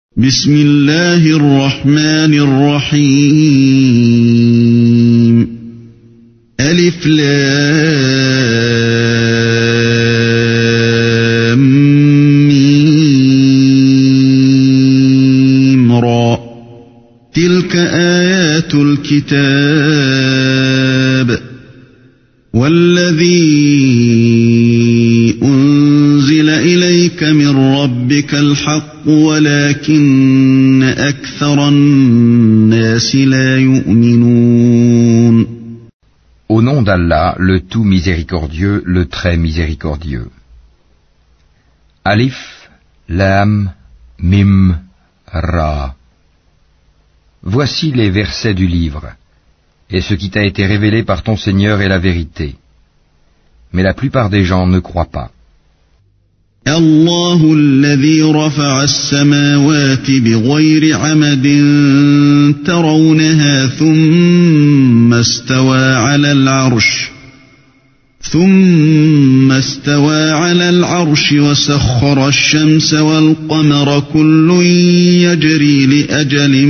بسم الله الرحمن الرحيم ألف لام ميم را تلك آيات الكتاب والذي أنزل إليك من ربك الحق ولكن أكثر الناس لا يؤمنون. Au nom d'Allah, le tout miséricordieux, le très miséricordieux. Alif, Lam, Mim, Ra. Voici les versets du livre, et ce qui t'a été révélé par ton Seigneur est la vérité. Mais la plupart des gens ne croient pas. الله الذي رفع السماوات بغير عمد ترونها ثم استوى على العرش وسخر الشمس والقمر كل يجري لأجل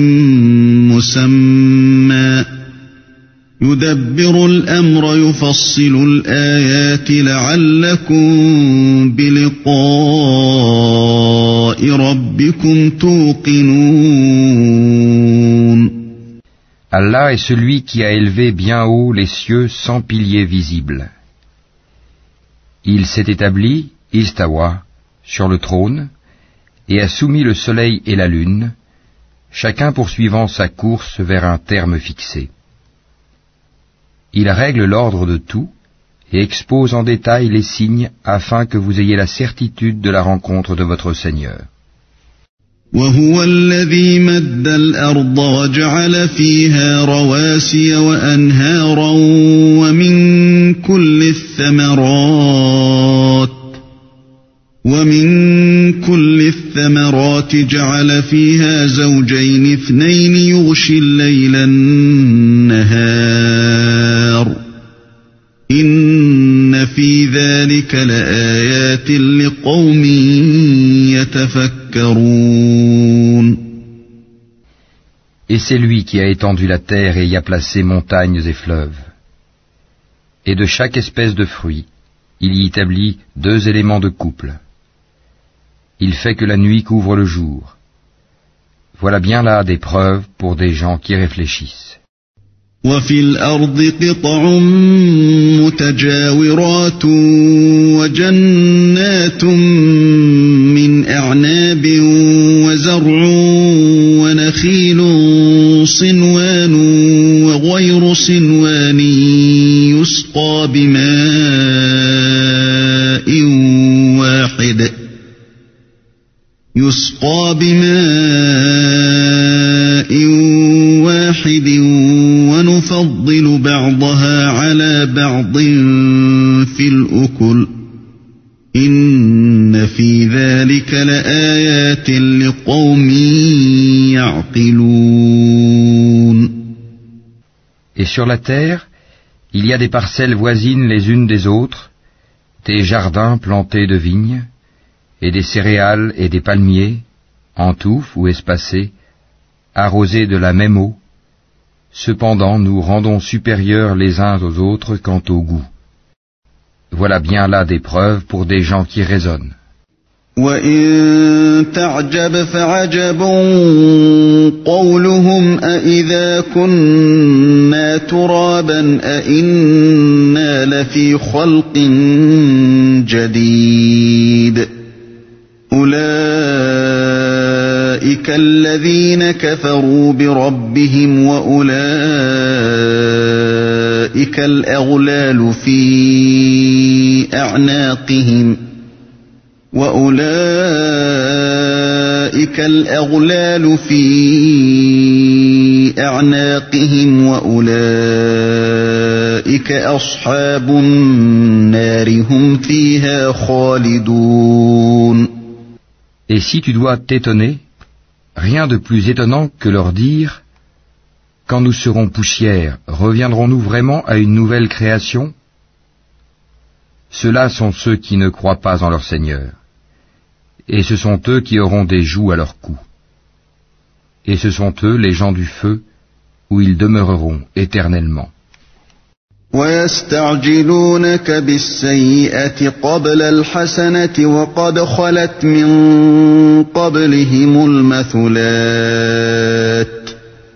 مسمى يدبر الأمر يفصل الآيات لعلكم بلقاء ربكم توقنون. Allah est celui qui a élevé bien haut les cieux sans piliers visibles. Il s'est établi, istawa, sur le trône, et a soumis le soleil et la lune, chacun poursuivant sa course vers un terme fixé. Il règle l'ordre de tout et expose en détail les signes afin que vous ayez la certitude de la rencontre de votre Seigneur. وهو الذي مد الأرض وجعل فيها رواسي وأنهارا ومن كل الثمرات جعل فيها زوجين اثنين يغشي الليل النهار إن في ذلك لآيات لقوم يتفكرون. Et c'est lui qui a étendu la terre et y a placé montagnes et fleuves. Et de chaque espèce de fruit, il y établit 2 éléments de couple. Il fait que la nuit couvre le jour. Voilà bien là des preuves pour des gens qui réfléchissent. وفي الأرض قطع متجاورات وجنات من أعناب وزرع ونخيل صنوان وغير صنوان يسقى بماء واحد ونفضل بعضها على بعض في الأكل إن في ذلك لآيات لقوم يعقلون. Et sur la terre, il y a des parcelles voisines les unes des autres, des jardins plantés de vignes, et des céréales et des palmiers, en touffes ou espacés, arrosés de la même eau. Cependant, nous rendons supérieurs les uns aux autres quant au goût. Voilà bien là des preuves pour des gens qui raisonnent. وَإِن تَعْجَبْ فَعَجَبٌ قَوْلُهُمْ أَإِذَا كُنَّا تُرَابًا أَإِنَّا لَفِي خَلْقٍ جَدِيدٍ أُولَئِكَ الَّذِينَ كَفَرُوا بِرَبِّهِمْ وَأُولَئِكَ الْأَغْلَالُ في أعناقهم وأولئك أصحاب النار هم فيها خالدون. Et si tu dois t'étonner, rien de plus étonnant que leur dire « Quand nous serons poussière, reviendrons-nous vraiment à une nouvelle création ?» Ceux-là sont ceux qui ne croient pas en leur Seigneur, et ce sont eux qui auront des jougs à leur cou. et ce sont eux les gens du feu, où ils demeureront éternellement. ويستعجلونك بالسيئة قبل الحسنة وقد خلت من قبلهم المثلات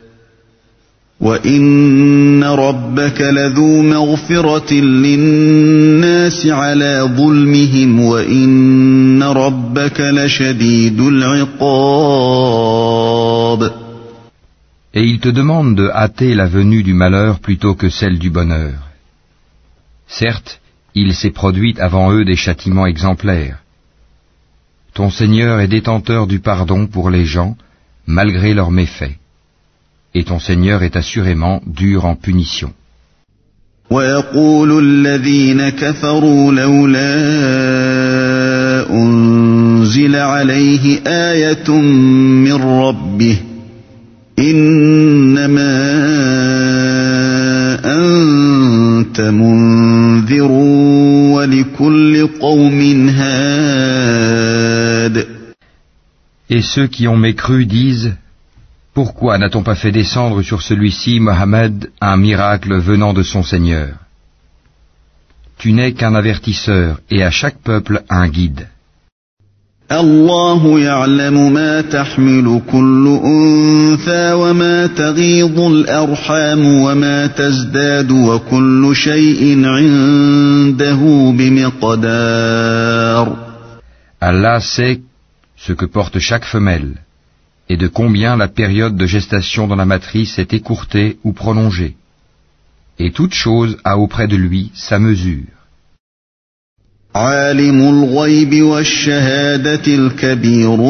وإن ربك لذو مغفرة للناس على ظلمهم وإن ربك لشديد العقاب. Et ils te demandent de hâter la venue du malheur plutôt que celle du bonheur. Certes, il s'est produit avant eux des châtiments exemplaires. Ton Seigneur est détenteur du pardon pour les gens, malgré leurs méfaits. Et ton Seigneur est assurément dur en punition. ويقول الذين كفروا لولا أنزل عليه آية من ربه إنما أنت منذر ولكل قوم هاد. Et ceux qui ont mécru disent: Pourquoi n'a-t-on pas fait descendre sur celui-ci, Mohammed, un miracle venant de son Seigneur? Tu n'es qu'un avertisseur et à chaque peuple un guide. الله يعلم ما تحمل كل أنثى وما تغيض الأرحام وما تزداد وكل شيء عنده بمقدار. Allah sait ce que porte chaque femelle, et de combien la période de gestation dans la matrice est écourtée ou prolongée. Et toute chose a auprès de lui sa mesure. عالم الغيب والشهادة الكبير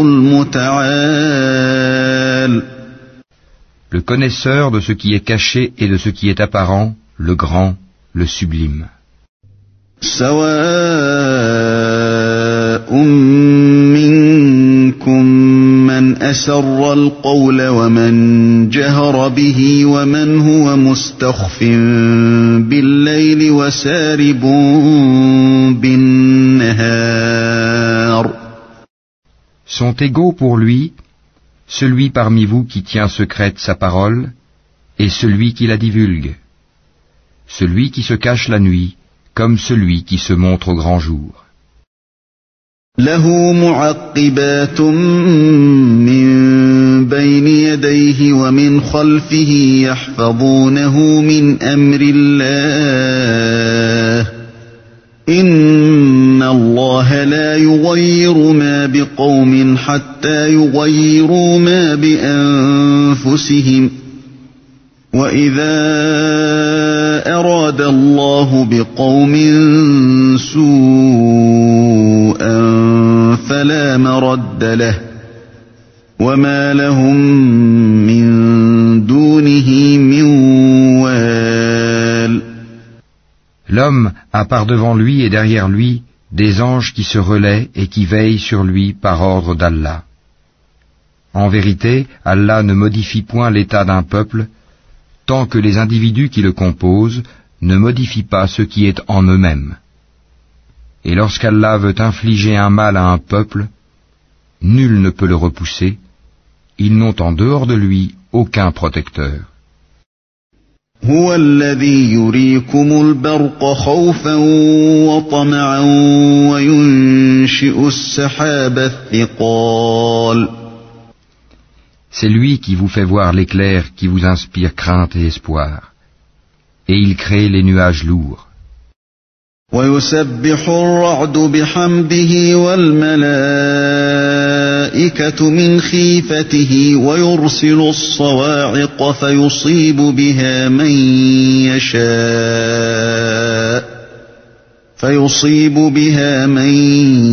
المتعال. Le connaisseur de ce qui est caché et de ce qui est apparent, le grand, le sublime. سواء منكم من أسر القول ومن جهر به ومن هو مستخف بالليل وسارب بالنهار. Sont égaux pour lui celui parmi vous qui tient secrète sa parole et celui qui la divulgue, celui qui se cache la nuit comme celui qui se montre au grand jour. له معقبات من بين يديه ومن خلفه يحفظونه من أمر الله إن الله لا يغير ما بقوم حتى يغيروا ما بأنفسهم وإذا أراد الله بقوم سوءا فلا مرد له وما لهم من دونه من وال. L'homme a par devant lui et derrière lui des anges qui se relaient et qui veillent sur lui par ordre d'Allah. En vérité, Allah ne modifie point l'état d'un peuple tant que les individus qui le composent ne modifient pas ce qui est en eux-mêmes. Et lorsqu'Allah veut infliger un mal à un peuple, nul ne peut le repousser, ils n'ont en dehors de lui aucun protecteur. هو الذي يريكم البرق خوفا وطمعا وينشئ السحاب الثقال. C'est lui qui vous fait voir l'éclair qui vous inspire crainte et espoir. Et il crée les nuages lourds. ويسبح الرعد بحمده والملائكة من خيفته ويرسل الصواعق فيصيب بها من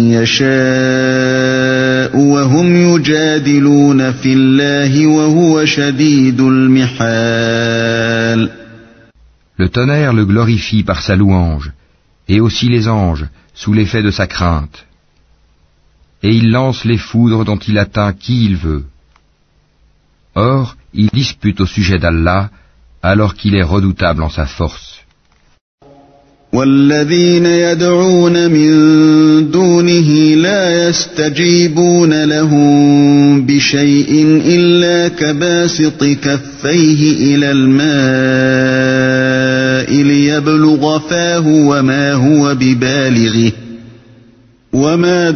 يشاء وهم يجادلون في الله وهو شديد المحال. Le tonnerre le glorifie par sa louange, et aussi les anges, sous l'effet de sa crainte. Et il lance les foudres dont il atteint qui il veut. Or, il dispute au sujet d'Allah, alors qu'il est redoutable en sa force. والذين يدعون من دونه لا يستجيبون لهم بشيء إلا كباسط كفيه إلى الماء ليبلغ فاه وما هو ببالغه وما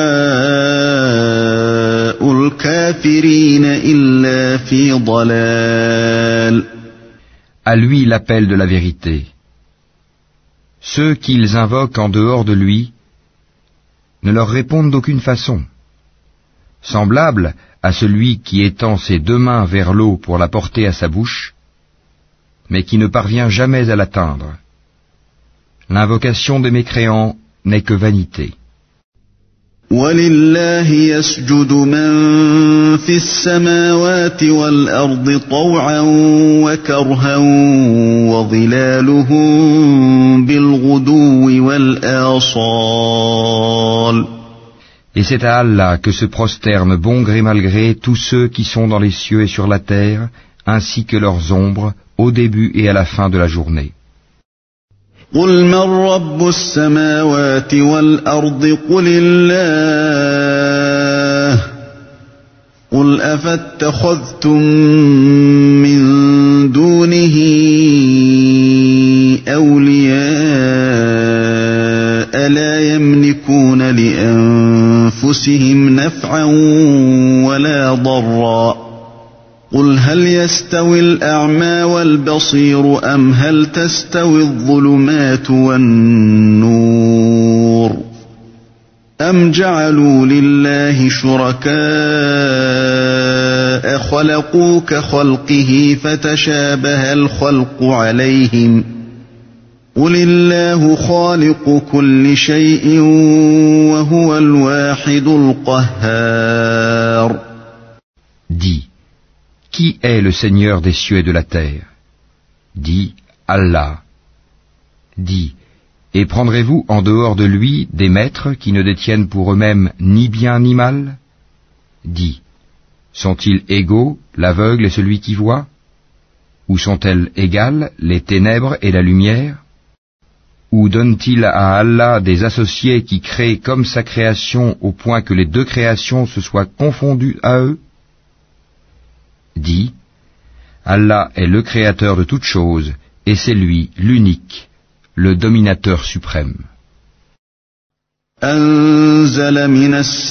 دعاء الكافرين إلا في ضلال. À lui l'appel de la vérité. Ceux qu'ils invoquent en dehors de lui ne leur répondent d'aucune façon. Semblable à celui qui étend ses deux mains vers l'eau pour la porter à sa bouche, mais qui ne parvient jamais à l'atteindre. L'invocation des mécréants n'est que vanité. وَلِلَّهِ يَسْجُدُ مَن فِي السَّمَاوَاتِ وَالْأَرْضِ طَوْعًا وَكَرْهًا وَظِلَالُهُم بِالْغُدُوِّ وَالْآصَالِ. Et c'est à Allah que se prosternent bon gré mal gré tous ceux qui sont dans les cieux et sur la terre, ainsi que leurs ombres, au début et à la fin de la journée. قُلْ مَن رَّبُّ السَّمَاوَاتِ وَالْأَرْضِ قُلِ اللَّهُ قُلْ أَفَاتَّخَذْتُم مِّن دُونِهِ أَوْلِيَاءَ لَا يَمْلِكُونَ لِأَنفُسِهِمْ نَفْعًا وَلَا ضَرًّا قُلْ هَلْ يَسْتَوِي الْأَعْمَى وَالْبَصِيرُ أَمْ هَلْ تَسْتَوِي الظُّلُمَاتُ وَالنُّورُ أَمْ جَعَلُوا لِلَّهِ شُرَكَاءَ خَلَقُوا كَخَلْقِهِ فَتَشَابَهَ الْخَلْقُ عَلَيْهِمْ قُلِ اللَّهُ خَالِقُ كُلِّ شَيْءٍ وَهُوَ الْوَاحِدُ الْقَهَّارُ. Dis, qui est le Seigneur des cieux et de la terre? Dis, Allah. Dis, et prendrez-vous en dehors de lui des maîtres qui ne détiennent pour eux-mêmes ni bien ni mal? Dis, sont-ils égaux, l'aveugle et celui qui voit? Ou sont-elles égales, les ténèbres et la lumière? Ou donne-t-il à Allah des associés qui créent comme sa création au point que les deux créations se soient confondues à eux? Dis, Allah est le créateur de toutes choses, et c'est lui, l'unique, le dominateur suprême. أنزل من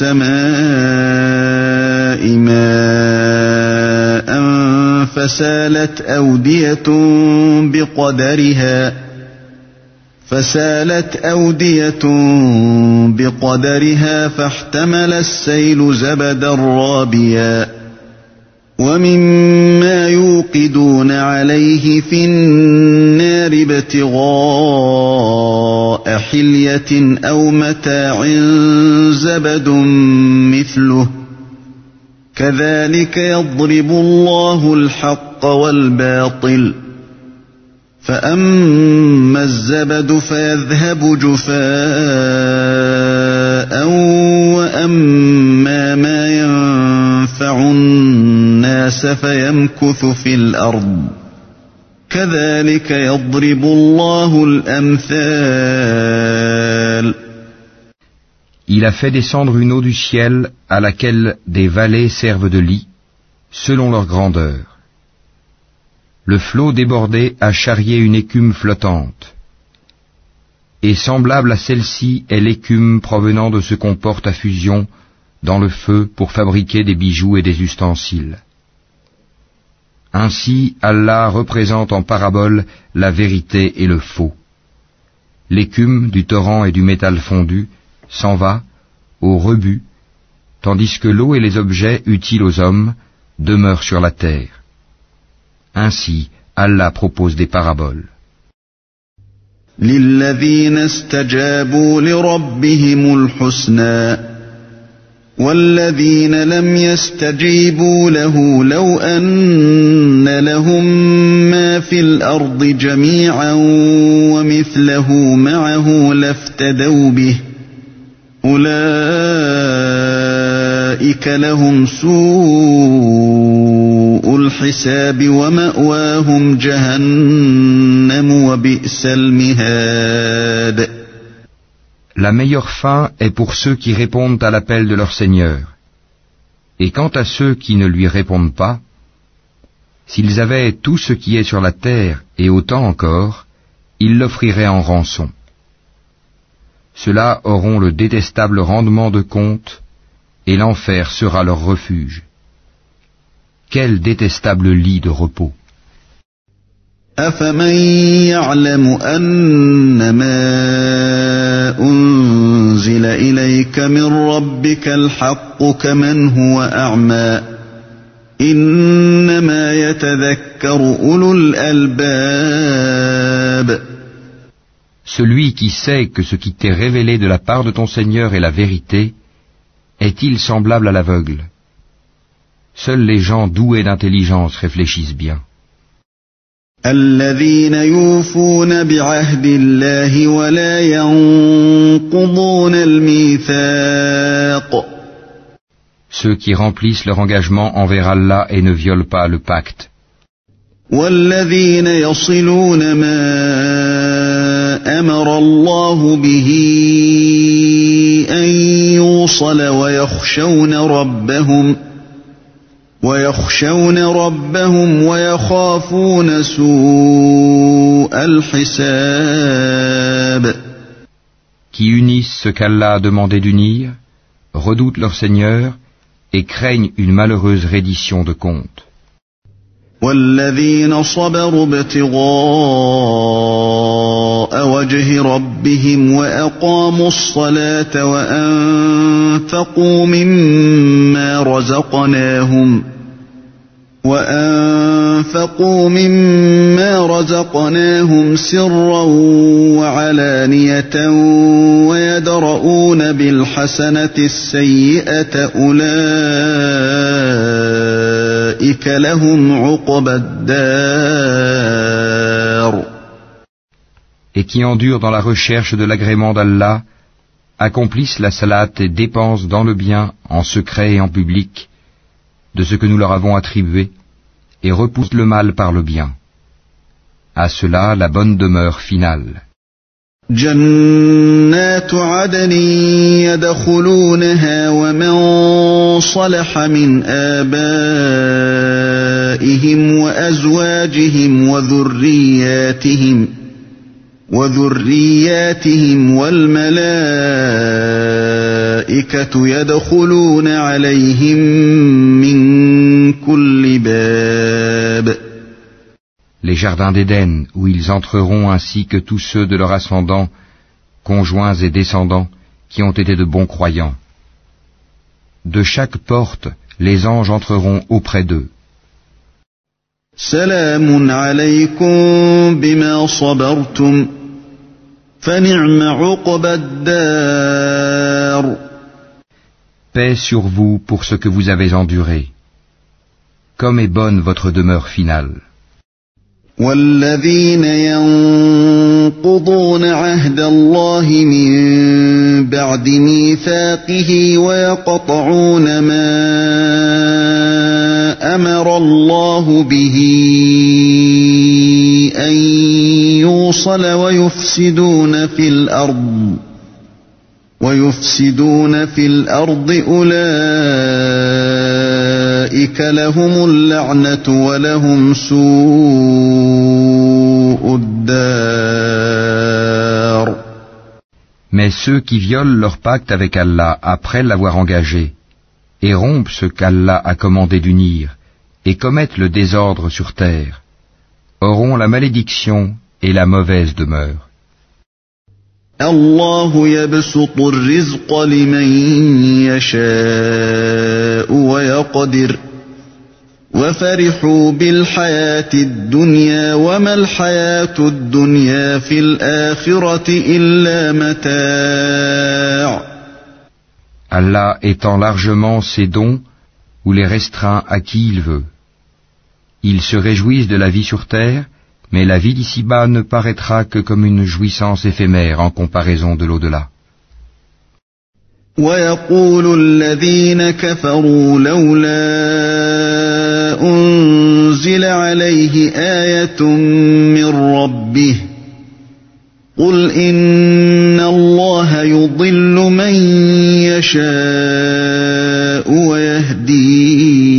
السماء ماء فسالت أودية بقدرها فاحتمل السيل زبدا رابيا ومما يوقدون عليه في النار ابتغاء حلية أو متاع زبد مثله كذلك يضرب الله الحق والباطل فأما الزبد فيذهب جفاء وأما ما ينفع الناس فيمكث في الأرض كذلك يضرب الله الأمثال. Il a fait descendre une eau du ciel à laquelle des vallées servent de lit, selon leur grandeur. Le flot débordé a charrié une écume flottante. Et semblable à celle-ci est l'écume provenant de ce qu'on porte à fusion dans le feu pour fabriquer des bijoux et des ustensiles. Ainsi, Allah représente en parabole la vérité et le faux. L'écume du torrent et du métal fondu s'en va au rebut, tandis que l'eau et les objets utiles aux hommes demeurent sur la terre. Ainsi, Allah propose des paraboles. لِلَّذِينَ اسْتَجَابُوا لِرَبِّهِمُ الْحُسْنَى وَالَّذِينَ لَمْ يَسْتَجِيبُوا لَهُ لَوْ أَنَّ لَهُم مَّا فِي الْأَرْضِ جَمِيعًا وَمِثْلَهُ مَعَهُ لَافْتَدَوْا بِهِ أُولَئِكَ لَهُمْ سُوءُ الحساب ومأواهم جهنم وبئس المهاد. La meilleure fin est pour ceux qui répondent à l'appel de leur Seigneur. Et quant à ceux qui ne lui répondent pas, s'ils avaient tout ce qui est sur la terre et autant encore, ils l'offriraient en rançon. Ceux-là auront le détestable rendement de compte, et l'enfer sera leur refuge. Quel détestable lit de repos! أفمن يعلم أنما أنزل إليك من ربك الحق كمن هو أعمى إنما يتذكر أولو الألباب. Celui qui sait que ce qui t'est révélé de la part de ton Seigneur est la vérité, est-il semblable à l'aveugle? Seuls les gens doués d'intelligence réfléchissent bien. الذين يوفون بعهد الله ولا ينقضون الميثاق. Ceux qui remplissent leur engagement envers Allah et ne violent pas le pacte. والذين يصلون ما أمر الله به أن يوصل ويخشون ربهم ويخافون سوء الحساب. Qui unissent ce qu'Allah a demandé d'unir, redoutent leur Seigneur et craignent une malheureuse reddition de compte. والذين صبروا ابتغاء وجه ربهم وأقاموا الصلاة وأنفقوا مما رزقناهم سرا وعلانية ويدرؤون بالحسنة السيئة أولئك لهم عقبى الدار. Et qui endurent dans la recherche de l'agrément d'Allah, accomplissent la salate et dépensent dans le bien, en secret et en public, de ce que nous leur avons attribué, et repoussent le mal par le bien. À cela la bonne demeure finale. جنات عدن يدخلونها ومن صلح من آبائهم وأزواجهم وذرياتهم والملائكة يدخلون عليهم من كل باب. Les jardins d'Éden, où ils entreront ainsi que tous ceux de leur ascendant, conjoints et descendants, qui ont été de bons croyants. De chaque porte, les anges entreront auprès d'eux. سلام عليكم بما صبرتم فنعم عقبى الدار. Paix sur vous pour ce que vous avez enduré. Comme est bonne votre demeure finale. والذين ينقضون عهد الله من بعد ميثاقه ويقطعون ما أمر الله به أن يوصل ويفسدون في الأرض أولئك لهم اللعنة ولهم سوء الدار. Mais ceux qui violent leur pacte avec Allah après l'avoir engagé, et rompent ce qu'Allah a commandé d'unir, et commettent le désordre sur terre, auront la malédiction et la mauvaise demeure. الله يبسط الرزق لمن يشاء ويقدر وفرحوا بالحياة الدنيا وما الحياة الدنيا في الآخرة إلا متاع. Allah étend largement ses dons ou les restreint à qui il veut. Ils se réjouissent de la vie sur terre, mais la vie d'ici-bas ne paraîtra que comme une jouissance éphémère en comparaison de l'au-delà. ويقول الذين كفروا لولا آيَةٌ مِّن رَّبِّهِ قُلْ إِنَّ اللَّهَ يُضِلُّ مَن يَشَاءُ وَيَهْدِي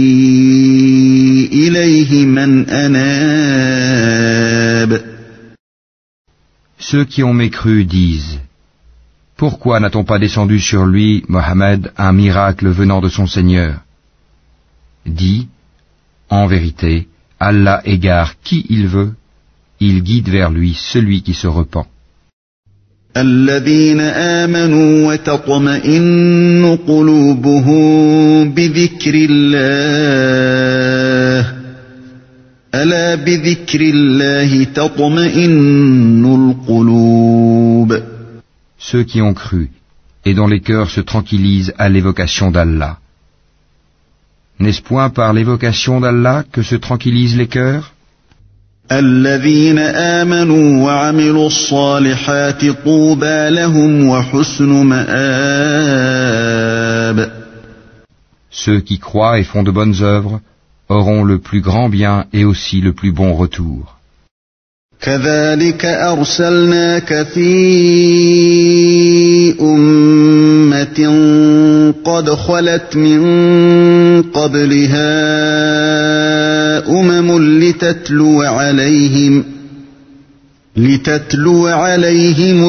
إِلَيْهِ مَنْ أَنَابَ. Ceux qui ont mécru disent: Pourquoi n'a-t-on pas descendu sur lui, Mohammed, un miracle venant de son Seigneur? Dis: En vérité, Allah égare qui il veut, il guide vers lui celui qui se repent. الذين آمنوا وتطمئن قلوبهم بذكر الله ألا بذكر الله تطمئن القلوب. Ceux qui ont cru et dont les cœurs se tranquillisent à l'évocation d'Allah. N'est-ce point par l'évocation d'Allah que se tranquillisent les cœurs? الذين آمنوا وعملوا الصالحات طوبى لهم وحسن مآب. Ceux qui croient et font de bonnes œuvres auront le plus grand bien et aussi le plus bon retour. كذلك أرسلناك في أمة قد خلت من قبلها لتتلو عليهم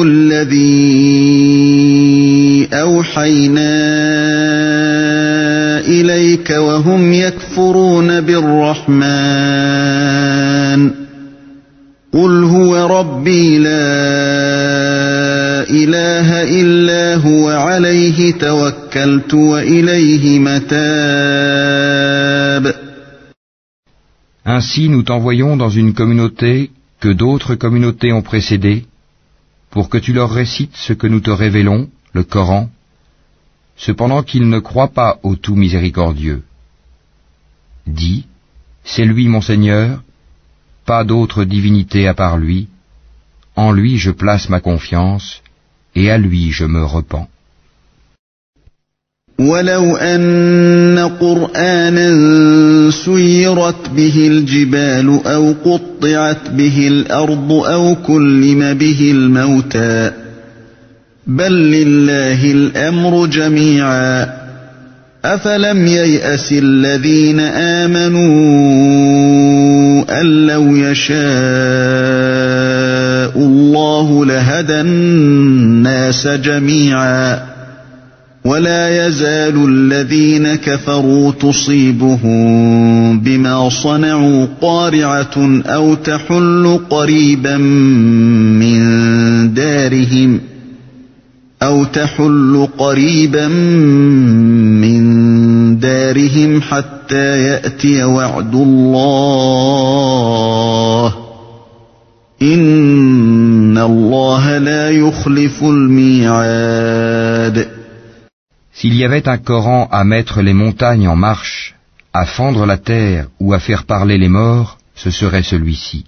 الذي أوحينا إليك وهم يكفرون بالرحمن قل هو ربي لا إله إلا هو عليه توكلت وإليه متاب. Ainsi nous t'envoyons dans une communauté que d'autres communautés ont précédée, pour que tu leur récites ce que nous te révélons, le Coran, cependant qu'ils ne croient pas au tout miséricordieux. Dis, c'est lui mon Seigneur, pas d'autre divinité à part lui, en lui je place ma confiance, et à lui je me repens. ولو أن قرآنا سيرت به الجبال أو قطعت به الأرض أو كلم به الموتى بل لله الأمر جميعا أفلم ييأس الذين آمنوا أن لو يشاء الله لهدى الناس جميعا ولا يزال الذين كفروا تصيبهم بما صنعوا قارعة أو تحل قريبا من دارهم حتى يأتي وعد الله إن الله لا يخلف الميعاد. S'il y avait un Coran à mettre les montagnes en marche, à fendre la terre ou à faire parler les morts, ce serait celui-ci.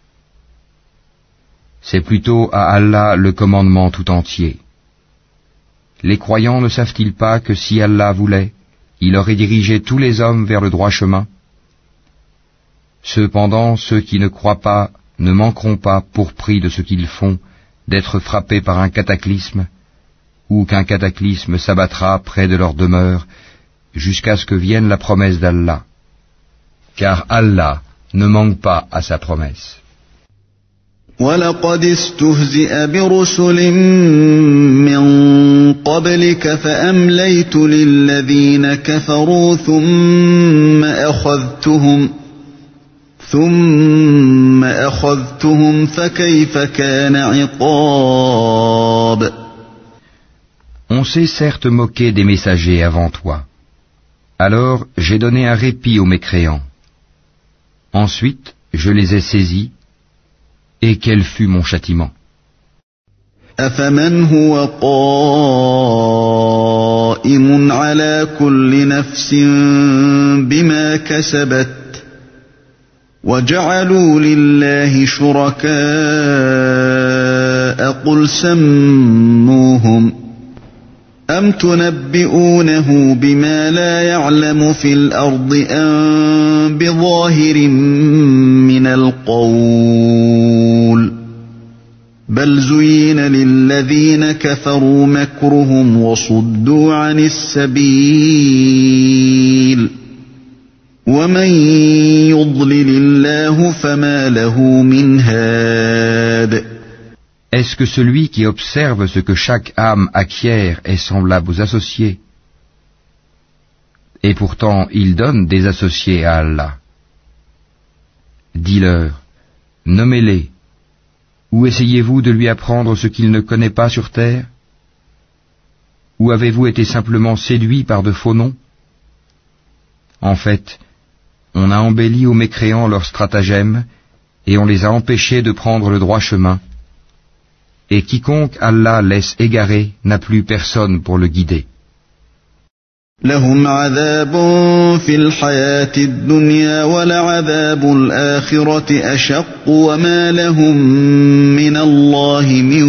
C'est plutôt à Allah le commandement tout entier. Les croyants ne savent-ils pas que si Allah voulait, il aurait dirigé tous les hommes vers le droit chemin? Cependant, ceux qui ne croient pas ne manqueront pas, pour prix de ce qu'ils font, d'être frappés par un cataclysme, ou qu'un cataclysme s'abattra près de leur demeure, jusqu'à ce que vienne la promesse d'Allah. Car Allah ne manque pas à sa promesse. وَلَقَدِ اسْتُهْزِئَ بِرُسُلٍ مِّن قَبْلِكَ فَأَمْلَيْتُ لِلَّذِينَ كَفَرُوا ثُمَّ أَخَذْتُهُمْ فَكَيْفَ كَانَ عِقَابِ. On s'est certes moqué des messagers avant toi. Alors j'ai donné un répit aux mécréants. Ensuite, je les ai saisis, et quel fut mon châtiment. أَفَمَنْ هُوَ قَائِمٌ عَلَى كُلِّ نَفْسٍ بِمَا كَسَبَتْ وَجَعَلُوا لِلَّهِ شُرَكَاءَ قُلْ سَمُّوهُمْ أَمْ تُنَبِّئُونَهُ بِمَا لَا يَعْلَمُ فِي الْأَرْضِ أَمْ بِظَاهِرٍ من القول بل زين للذين كفروا مكرهم وصدوا عن السبيل ومن يضلل الله فما له من هاد. Est-ce que celui qui observe ce que chaque âme acquiert est semblable aux associés? Et pourtant il donne des associés à Allah. Dis-leur, nommez-les, ou essayez-vous de lui apprendre ce qu'il ne connaît pas sur terre? Ou avez-vous été simplement séduits par de faux noms? En fait, on a embelli aux mécréants leurs stratagèmes et on les a empêchés de prendre le droit chemin. Et quiconque Allah laisse égarer n'a plus personne pour le guider. لهم عذاب في الحياة الدنيا ولعذاب الآخرة أشق وما لهم من الله من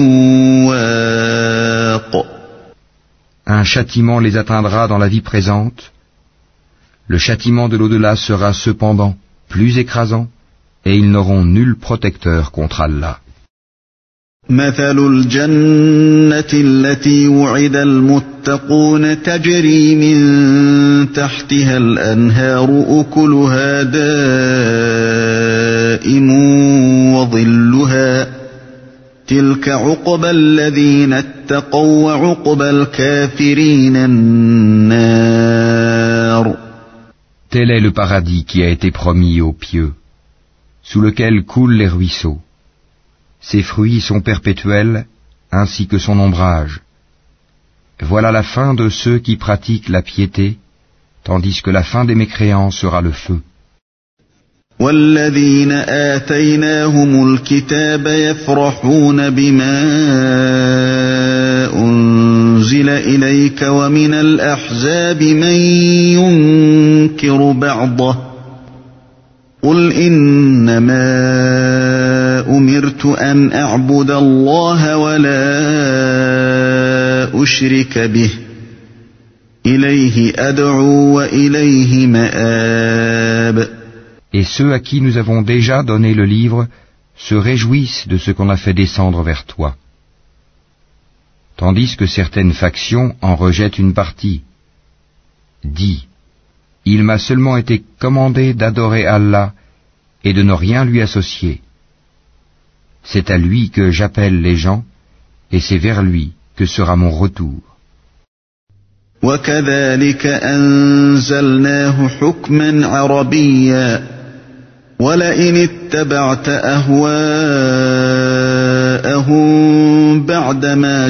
واق. Un châtiment les atteindra dans la vie présente. Le châtiment de l'au-delà sera cependant plus écrasant et ils n'auront nul protecteur contre Allah. مثل الجنة التي وعد المتقون تجري من تحتها الأنهار أكلها دائم وظلها تلك عقبى الذين اتقوا وعقبى الكافرين النار. Tel est le paradis qui a été promis aux pieux, sous lequel coulent les ruisseaux. Ses fruits sont perpétuels, ainsi que son ombrage. Voilà la fin de ceux qui pratiquent la piété, tandis que la fin des mécréants sera le feu. والذين آتيناهم الكتاب يفرحون بما أنزل إليك ومن الأحزاب من ينكر بعضه قل إنما أمرت أن أعبد الله ولا أشرك به إليه أدعو وإليه مآب. Et ceux à qui nous avons déjà donné le livre se réjouissent de ce qu'on a fait descendre vers toi. Tandis que certaines factions en rejettent une partie. Dis, il m'a seulement été commandé d'adorer Allah et de ne rien lui associer. C'est à lui que j'appelle les gens et c'est vers lui que sera mon retour. وكذلك أنزلناه حكما عربيا ولئن اتبعت أهواءهم بعدما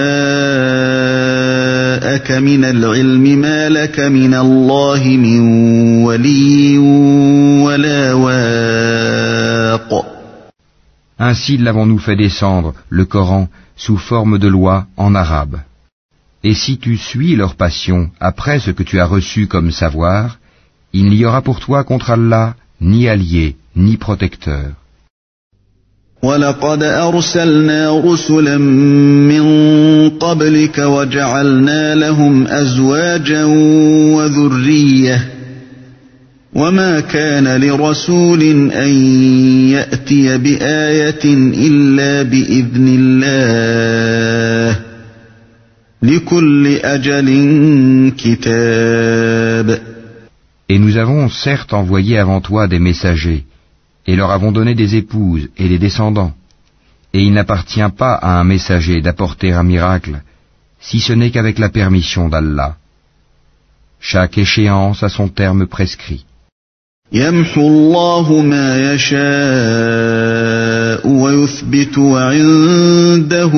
جاءك من العلم ما لك من الله من ولي ولا واق. Ainsi l'avons-nous fait descendre, le Coran, sous forme de loi en arabe. Et si tu suis leur passion après ce que tu as reçu comme savoir, il n'y aura pour toi contre Allah ni allié, ni protecteur. وَلَقَدْ أَرْسَلْنَا رُسُلًا مِّن قَبْلِكَ وَجَعَلْنَا لَهُمْ أَزْوَاجًا وَذُرِّيَّةً وَمَا كَانَ لِرَسُولٍ أَن يَأْتِيَ بِآيَةٍ إِلَّا بِإِذْنِ اللَّهِ لِكُلِّ أَجَلٍ كِتَابٌ. Et nous avons certes envoyé avant toi des messagers, et leur avons donné des épouses et des descendants. Et il n'appartient pas à un messager d'apporter un miracle, si ce n'est qu'avec la permission d'Allah. Chaque échéance a son terme prescrit. يَمْحُو اللَّهُ مَا يَشَاءُ وَيُثْبِتُ وَعِندَهُ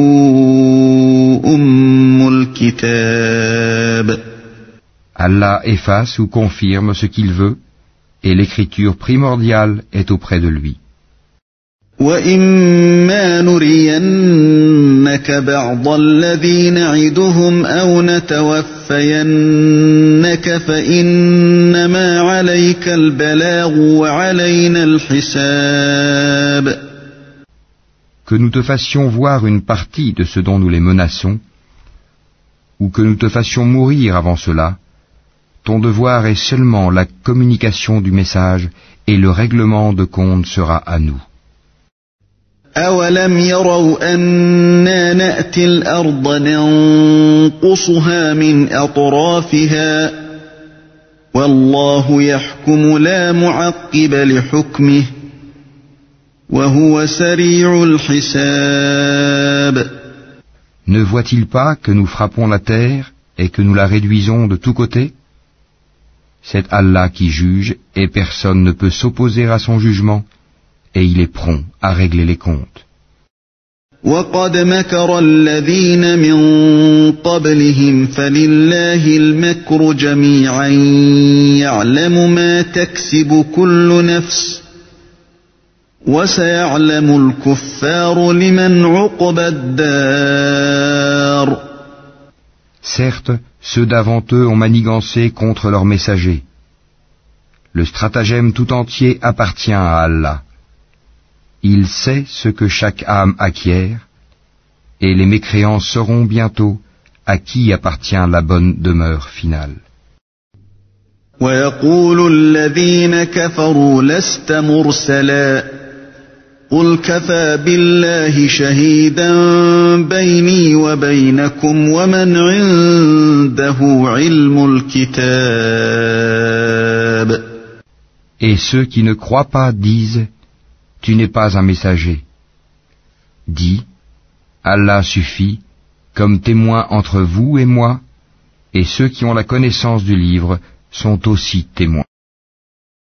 أُمُّ الْكِتَابِ. Allah efface ou confirme ce qu'il veut, et l'écriture primordiale est auprès de lui. وَإِمَّا نُرِيَنَّكَ بَعْضَ الَّذِي نَعِدُهُمْ أَوْ نَتَوَفَّيَنَّكَ فَإِنَّمَا عَلَيْكَ الْبَلَاغُ وَعَلَيْنَا الْحِسَابُ. Que nous te fassions voir une partie de ce dont nous les menaçons, ou que nous te fassions mourir avant cela, ton devoir est seulement la communication du message, et le règlement de compte sera à nous. أَوَلَمْ يَرَوْا أَنَّا نَأْتِي الْأَرْضَ نَنقُصُهَا مِنْ أَطْرَافِهَا وَاللَّهُ يَحْكُمُ لَا مُعَقِّبَ لِحُكْمِهِ وَهُوَ سَرِيعُ الْحِسَابِ. Ne voit-il pas que nous frappons la terre et que nous la réduisons de tous côtés? C'est Allah qui juge et personne ne peut s'opposer à son jugement et il est prompt à régler les comptes. وَقَدْ مَكَرَ الَّذِينَ مِن قَبْلِهِمْ فَلِلَّهِ الْمَكْرُ جَمِيعًا يَعْلَمُ مَا تَكْسِبُ كُلُّ نَفْسٍ وَسَيَعْلَمُ الْكُفَّارُ لِمَنْ عُقْبَى الدَّارِ. Certes, ceux d'avant eux ont manigancé contre leurs messagers. Le stratagème tout entier appartient à Allah. Il sait ce que chaque âme acquiert, et les mécréants sauront bientôt à qui appartient la bonne demeure finale. وَيَقُولُ الَّذِينَ كَفَرُوا لَسْتَ مُرْسَلًا قُلْ كَفَى بِاللَّهِ شَهِيدًا بَيْنِي وَبَيْنَكُمْ وَمَنْ عِندَهُ عِلْمُ الْكِتَابِ. Et ceux qui ne croient pas disent: Tu n'es pas un messager. Dis: Allah suffit comme témoin entre vous et moi, et ceux qui ont la connaissance du livre sont aussi témoins.